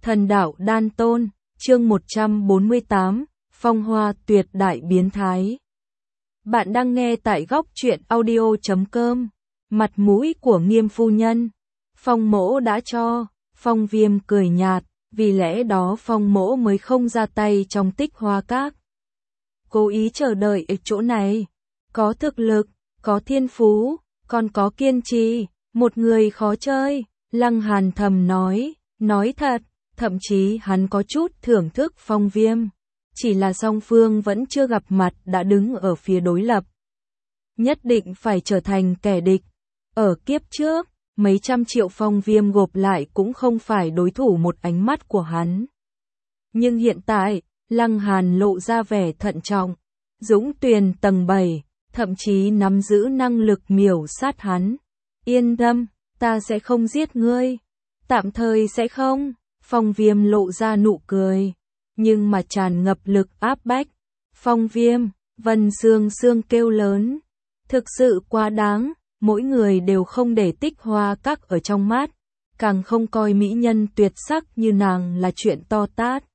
Thần đạo đan tôn, chương 148, phong hoa tuyệt đại biến thái. Bạn đang nghe tại góc truyện audio.com, mặt mũi của Nghiêm phu nhân. Phong mỗ đã cho, Phong Viêm cười nhạt, vì lẽ đó Phong mỗ mới không ra tay trong Tích Hoa Các. Cố ý chờ đợi ở chỗ này, có thực lực, có thiên phú, còn có kiên trì, một người khó chơi, Lăng Hàn thầm nói thật, thậm chí hắn có chút thưởng thức Phong Viêm, chỉ là song phương vẫn chưa gặp mặt đã đứng ở phía đối lập. Nhất định phải trở thành kẻ địch. Ở kiếp trước, mấy trăm triệu Phong Viêm gộp lại cũng không phải đối thủ một ánh mắt của hắn. Nhưng hiện tại, Lăng Hàn lộ ra vẻ thận trọng, Dũng Tuyền tầng 7, thậm chí nắm giữ năng lực miểu sát hắn. Yên tâm, ta sẽ không giết ngươi. Tạm thời sẽ không. Phong Viêm lộ ra nụ cười, nhưng mà tràn ngập lực áp bách. Phong Viêm, Vân Sương Sương kêu lớn. Thực sự quá đáng, mỗi người đều không để Tích Hoa Các ở trong mắt, càng không coi mỹ nhân tuyệt sắc như nàng là chuyện to tát.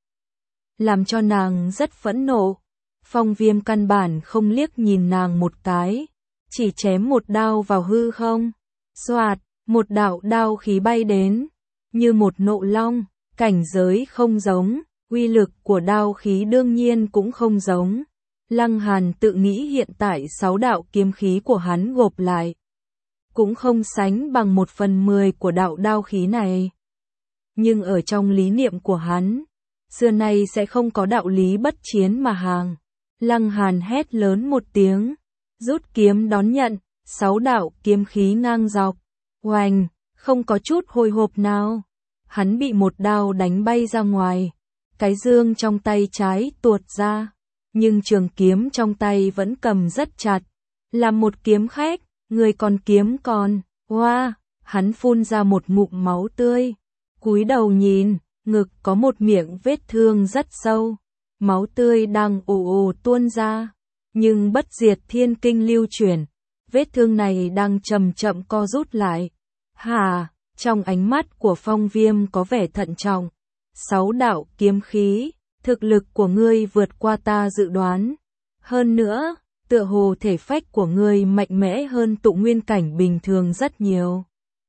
Làm cho nàng rất phẫn nộ. Phong Viêm căn bản không liếc nhìn nàng một cái, chỉ chém một đao vào hư không. Xoạt, một đạo đao khí bay đến, như một nộ long. Cảnh giới không giống, uy lực của đao khí đương nhiên cũng không giống. Lăng Hàn tự nghĩ hiện tại 6 đạo kiếm khí của hắn gộp lại, cũng không sánh bằng 1/10 của đạo đao khí này. Nhưng ở trong lý niệm của hắn, xưa nay sẽ không có đạo lý bất chiến mà hàng. Lăng Hàn hét lớn một tiếng, rút kiếm đón nhận, 6 đạo kiếm khí ngang dọc. Oành, không có chút hồi hộp nào. Hắn bị một đao đánh bay ra ngoài, cái dương trong tay trái tuột ra, nhưng trường kiếm trong tay vẫn cầm rất chặt. Làm một kiếm khách, người còn kiếm còn, hoa, hắn phun ra một ngụm máu tươi, cúi đầu nhìn, ngực có một miệng vết thương rất sâu, máu tươi đang ồ ồ tuôn ra, nhưng bất diệt thiên kinh lưu chuyển, vết thương này đang chậm chậm co rút lại. Hà! Trong ánh mắt của Phong Viêm có vẻ thận trọng. 6 đạo kiếm khí, thực lực của ngươi vượt qua ta dự đoán. Hơn nữa, tựa hồ thể phách của ngươi mạnh mẽ hơn tụ nguyên cảnh bình thường rất nhiều.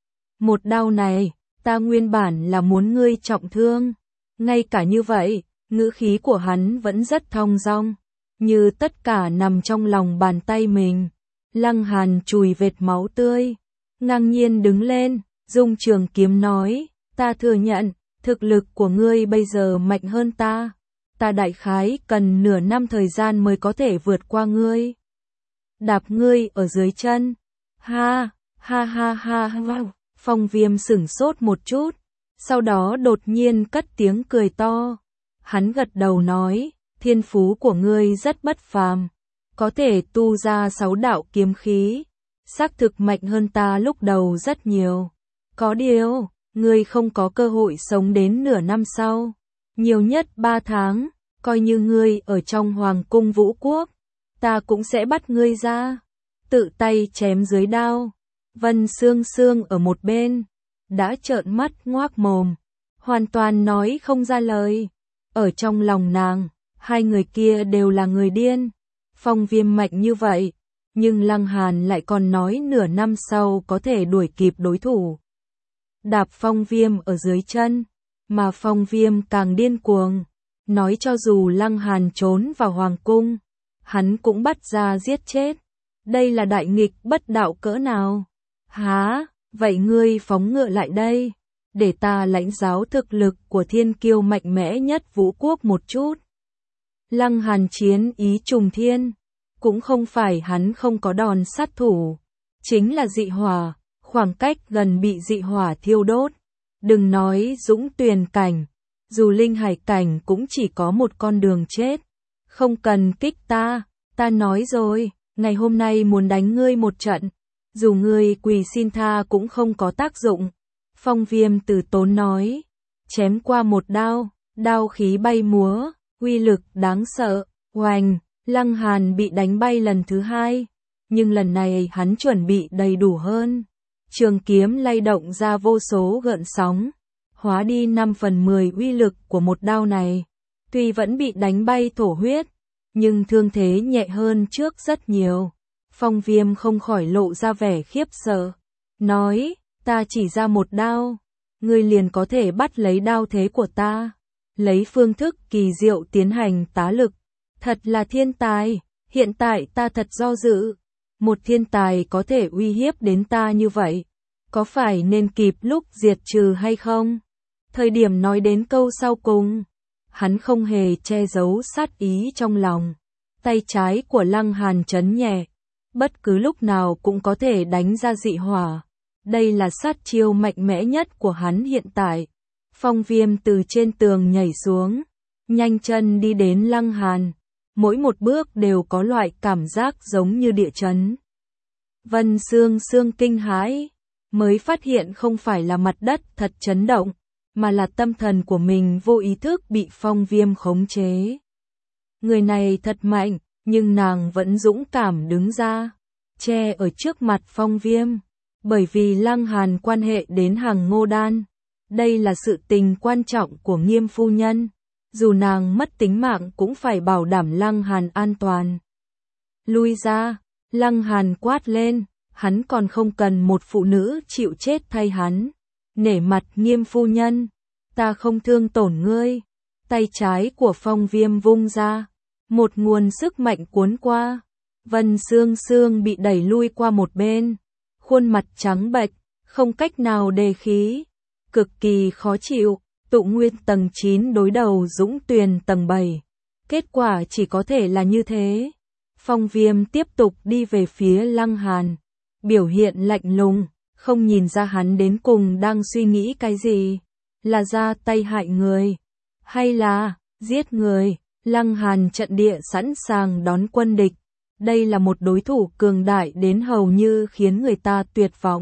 Một đao này, ta nguyên bản là muốn ngươi trọng thương. Ngay cả như vậy, ngữ khí của hắn vẫn rất thong dong, như tất cả nằm trong lòng bàn tay mình. Lăng Hàn chùi vệt máu tươi, ngang nhiên đứng lên. Dung trường kiếm nói, ta thừa nhận, thực lực của ngươi bây giờ mạnh hơn ta. Ta đại khái cần nửa năm thời gian mới có thể vượt qua ngươi. Đạp ngươi ở dưới chân. Ha, ha ha ha ha. Phong Viêm sửng sốt một chút, sau đó đột nhiên cất tiếng cười to. Hắn gật đầu nói, thiên phú của ngươi rất bất phàm, có thể tu ra 6 đạo kiếm khí, xác thực mạnh hơn ta lúc đầu rất nhiều. Có điều, ngươi không có cơ hội sống đến nửa năm sau, nhiều nhất 3 tháng, coi như ngươi ở trong Hoàng cung Vũ Quốc, ta cũng sẽ bắt ngươi ra, tự tay chém dưới đao. Vân Sương Sương ở một bên, đã trợn mắt ngoác mồm, hoàn toàn nói không ra lời. Ở trong lòng nàng, hai người kia đều là người điên. Phong Viêm mạnh như vậy, nhưng Lăng Hàn lại còn nói nửa năm sau có thể đuổi kịp đối thủ. Đạp Phong Viêm ở dưới chân, mà Phong Viêm càng điên cuồng, nói cho dù Lăng Hàn trốn vào hoàng cung, hắn cũng bắt ra giết chết. Đây là đại nghịch bất đạo cỡ nào? Hả, vậy ngươi phóng ngựa lại đây, để ta lãnh giáo thực lực của thiên kiêu mạnh mẽ nhất Vũ Quốc một chút. Lăng Hàn chiến ý trùng thiên, cũng không phải hắn không có đòn sát thủ, chính là dị hỏa. Khoảng cách gần bị dị hỏa thiêu đốt. Đừng nói Dũng Tuyền cảnh, dù linh hải cảnh cũng chỉ có một con đường chết. Không cần kích ta nói rồi, ngày hôm nay muốn đánh ngươi một trận, dù ngươi quỳ xin tha cũng không có tác dụng. Phong Viêm từ tốn nói, chém qua một đao, đao khí bay múa, uy lực đáng sợ. Oành, Lăng Hàn bị đánh bay lần thứ 2, nhưng lần này hắn chuẩn bị đầy đủ hơn. Trường kiếm lay động ra vô số gợn sóng, hóa đi 5/10 uy lực của một đao này. Tuy vẫn bị đánh bay thổ huyết, nhưng thương thế nhẹ hơn trước rất nhiều. Phong Viêm không khỏi lộ ra vẻ khiếp sợ, nói, ta chỉ ra một đao, ngươi liền có thể bắt lấy đao thế của ta, lấy phương thức kỳ diệu tiến hành tá lực, thật là thiên tài, hiện tại ta thật do dự, một thiên tài có thể uy hiếp đến ta như vậy, có phải nên kịp lúc diệt trừ hay không? Thời điểm nói đến câu sau cùng, hắn không hề che giấu sát ý trong lòng, tay trái của Lăng Hàn chấn nhẹ, bất cứ lúc nào cũng có thể đánh ra dị hỏa. Đây là sát chiêu mạnh mẽ nhất của hắn hiện tại. Phong Viêm từ trên tường nhảy xuống, nhanh chân đi đến Lăng Hàn, mỗi một bước đều có loại cảm giác giống như địa chấn. Vân Sương kinh hãi, mới phát hiện không phải là mặt đất thật chấn động, mà là tâm thần của mình vô ý thức bị Phong Viêm khống chế. Người này thật mạnh, nhưng nàng vẫn dũng cảm đứng ra, che ở trước mặt Phong Viêm, bởi vì Lăng Hàn quan hệ đến Hằng Ngô Đan. Đây là sự tình quan trọng của Nghiêm phu nhân, dù nàng mất tính mạng cũng phải bảo đảm Lăng Hàn an toàn. Lui ra, Lăng Hàn quát lên, hắn còn không cần một phụ nữ chịu chết thay hắn. Nể mặt Nghiêm phu nhân, ta không thương tổn ngươi. Tay trái của Phong Viêm vung ra, một nguồn sức mạnh cuốn qua. Vân Sương bị đẩy lui qua một bên, khuôn mặt trắng bệch, không cách nào đề khí, cực kỳ khó chịu. Tụ Nguyên tầng 9 đối đầu Dũng Tuyền tầng 7, kết quả chỉ có thể là như thế. Phong Viêm tiếp tục đi về phía Lăng Hàn, biểu hiện lạnh lùng, không nhìn ra hắn đến cùng đang suy nghĩ cái gì, là ra tay hại người, hay là giết người. Lăng Hàn trận địa sẵn sàng đón quân địch, đây là một đối thủ cường đại đến hầu như khiến người ta tuyệt vọng.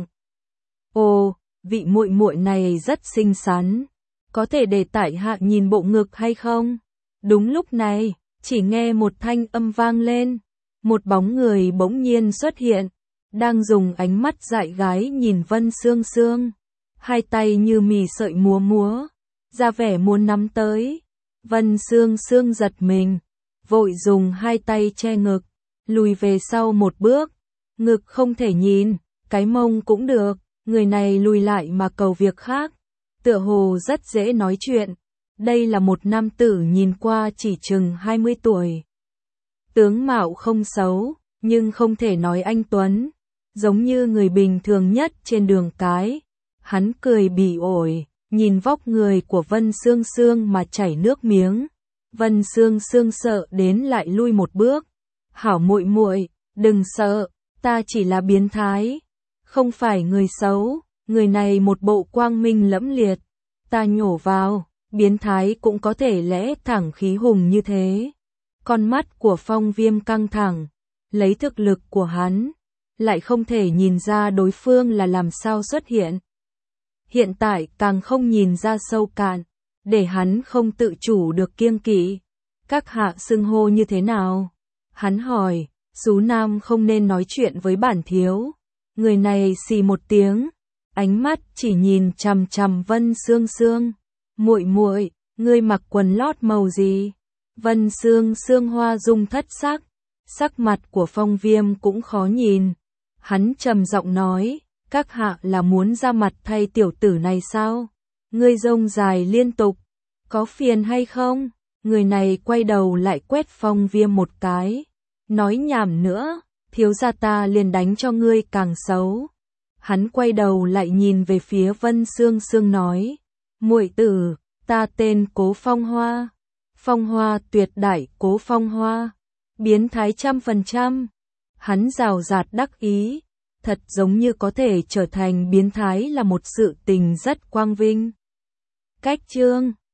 Ồ, vị muội muội này rất xinh xắn, có thể để tại hạ nhìn bộ ngực hay không? Đúng lúc này, chỉ nghe một thanh âm vang lên, một bóng người bỗng nhiên xuất hiện, đang dùng ánh mắt dại gái nhìn Vân Sương, hai tay như mì sợi múa, ra vẻ muốn nắm tới. Vân Sương giật mình, vội dùng hai tay che ngực, lùi về sau một bước, ngực không thể nhìn, cái mông cũng được, người này lùi lại mà cầu việc khác, tựa hồ rất dễ nói chuyện. Đây là một nam tử nhìn qua chỉ chừng 20 tuổi. Tướng mạo không xấu, nhưng không thể nói anh tuấn, giống như người bình thường nhất trên đường cái. Hắn cười bỉ ổi, nhìn vóc người của Vân Sương mà chảy nước miếng. Vân Sương sợ đến lại lui một bước. Hảo muội muội, đừng sợ, ta chỉ là biến thái, không phải người xấu. Người này một bộ quang minh lẫm liệt, ta nhổ vào, biến thái cũng có thể lẽ thẳng khí hùng như thế. Con mắt của Phong Viêm căng thẳng, lấy thực lực của hắn, lại không thể nhìn ra đối phương là làm sao xuất hiện. Hiện tại càng không nhìn ra sâu cạn, để hắn không tự chủ được kiêng kỵ. Các hạ xưng hô như thế nào? Hắn hỏi, Sú Nam không nên nói chuyện với bản thiếu. Người này xì một tiếng, ánh mắt chỉ nhìn chằm chằm Vân Sương. Muội muội, ngươi mặc quần lót màu gì? Vân Sương hoa dung thất sắc, sắc mặt của Phong Viêm cũng khó nhìn. Hắn trầm giọng nói, các hạ là muốn ra mặt thay tiểu tử này sao? Ngươi rông dài liên tục, có phiền hay không? Người này quay đầu lại quét Phong Viêm một cái, nói nhảm nữa, thiếu gia ta liền đánh cho ngươi càng xấu. Hắn quay đầu lại nhìn về phía Vân Sương nói, muội tử, ta tên Cố Phong Hoa, Phong Hoa tuyệt đại Cố Phong Hoa, biến thái 100%. Hắn rào rạt đắc ý, thật giống như có thể trở thành biến thái là một sự tình rất quang vinh. Cách chương